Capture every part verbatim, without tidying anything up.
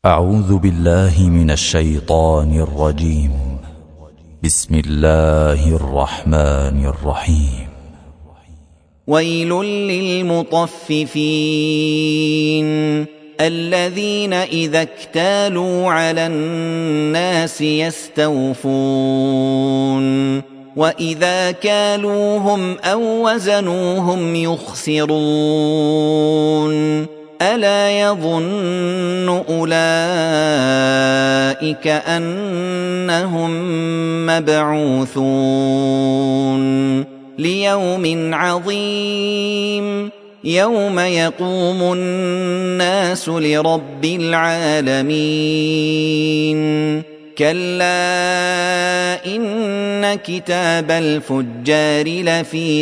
أعوذ بالله من الشيطان الرجيم. بسم الله الرحمن الرحيم. ويل للمطففين الذين إذا اكتالوا على الناس يستوفون وإذا كالوهم أو وزنوهم يخسرون ألا يظن أولئك أنهم مبعوثون ليوم عظيم يوم يقوم الناس لرب العالمين كلا إن كتاب الفجار لفي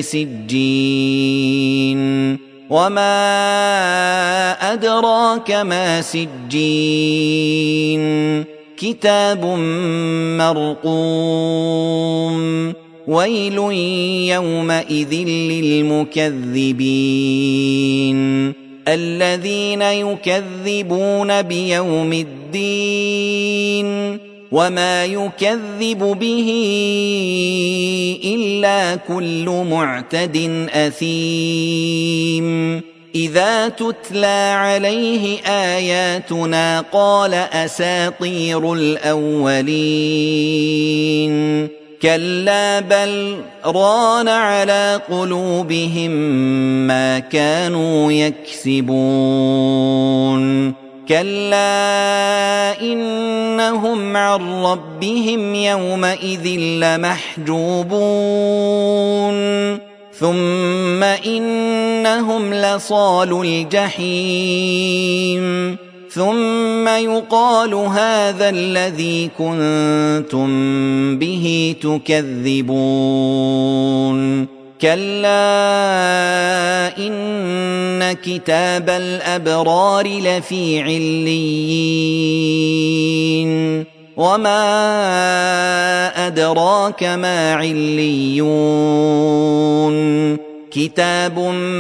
سجين وما أدراك ما سجين كتاب مرقوم ويل يومئذ للمكذبين الذين يكذبون بيوم الدين وما يكذب به إلا كل معتد أثيم إذا تتلى عليه آياتنا قال أساطير الأولين كلا بل ران على قلوبهم ما كانوا يكسبون كلا إنهم عن ربهم يومئذ لمحجوبون ثم إنهم لصالو الجحيم ثم يقال هذا الذي كنتم به تكذبون كلا إن كتاب الأبرار لفي عليين وما أدراك ما عليون كتاب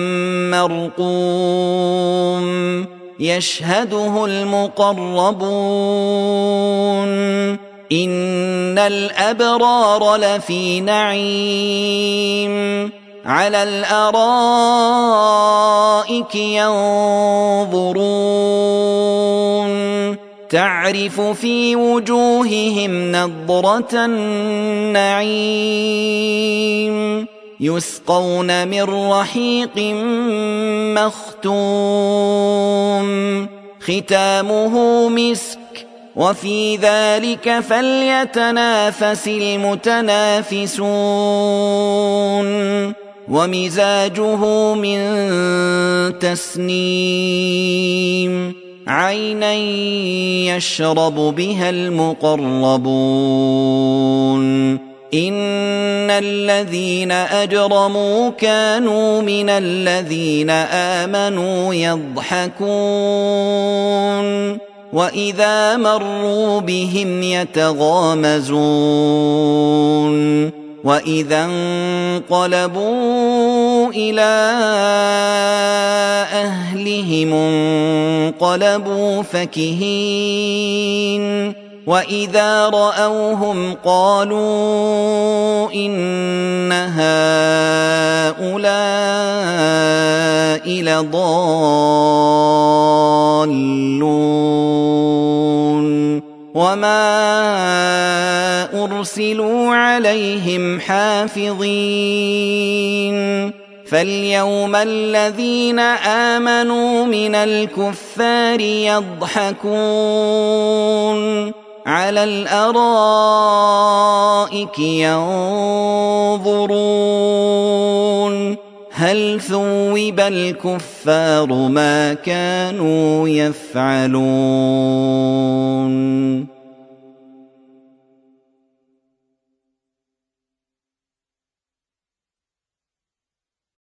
مرقوم يشهده المقربون إن الأبرار لفي نعيم على الأرائك ينظرون تعرف في وجوههم نضرة النعيم يسقون من رحيق مختوم ختامه مسك وفي ذلك فليتنافس المتنافسون ومزاجه من تسنيم عينا يشرب بها المقربون إن الذين أجرموا كانوا من الذين آمنوا يضحكون وإذا مروا بهم يتغامزون وإذا انقلبوا إلى أهلهم انقلبوا فكهين وإذا رأوهم قالوا إن هؤلاء لضالون وما أرسلوا عليهم حافظين فاليوم الذين آمنوا من الكفار يضحكون على الأرائك ينظرون هل ثوب الكفار ما كانوا يفعلون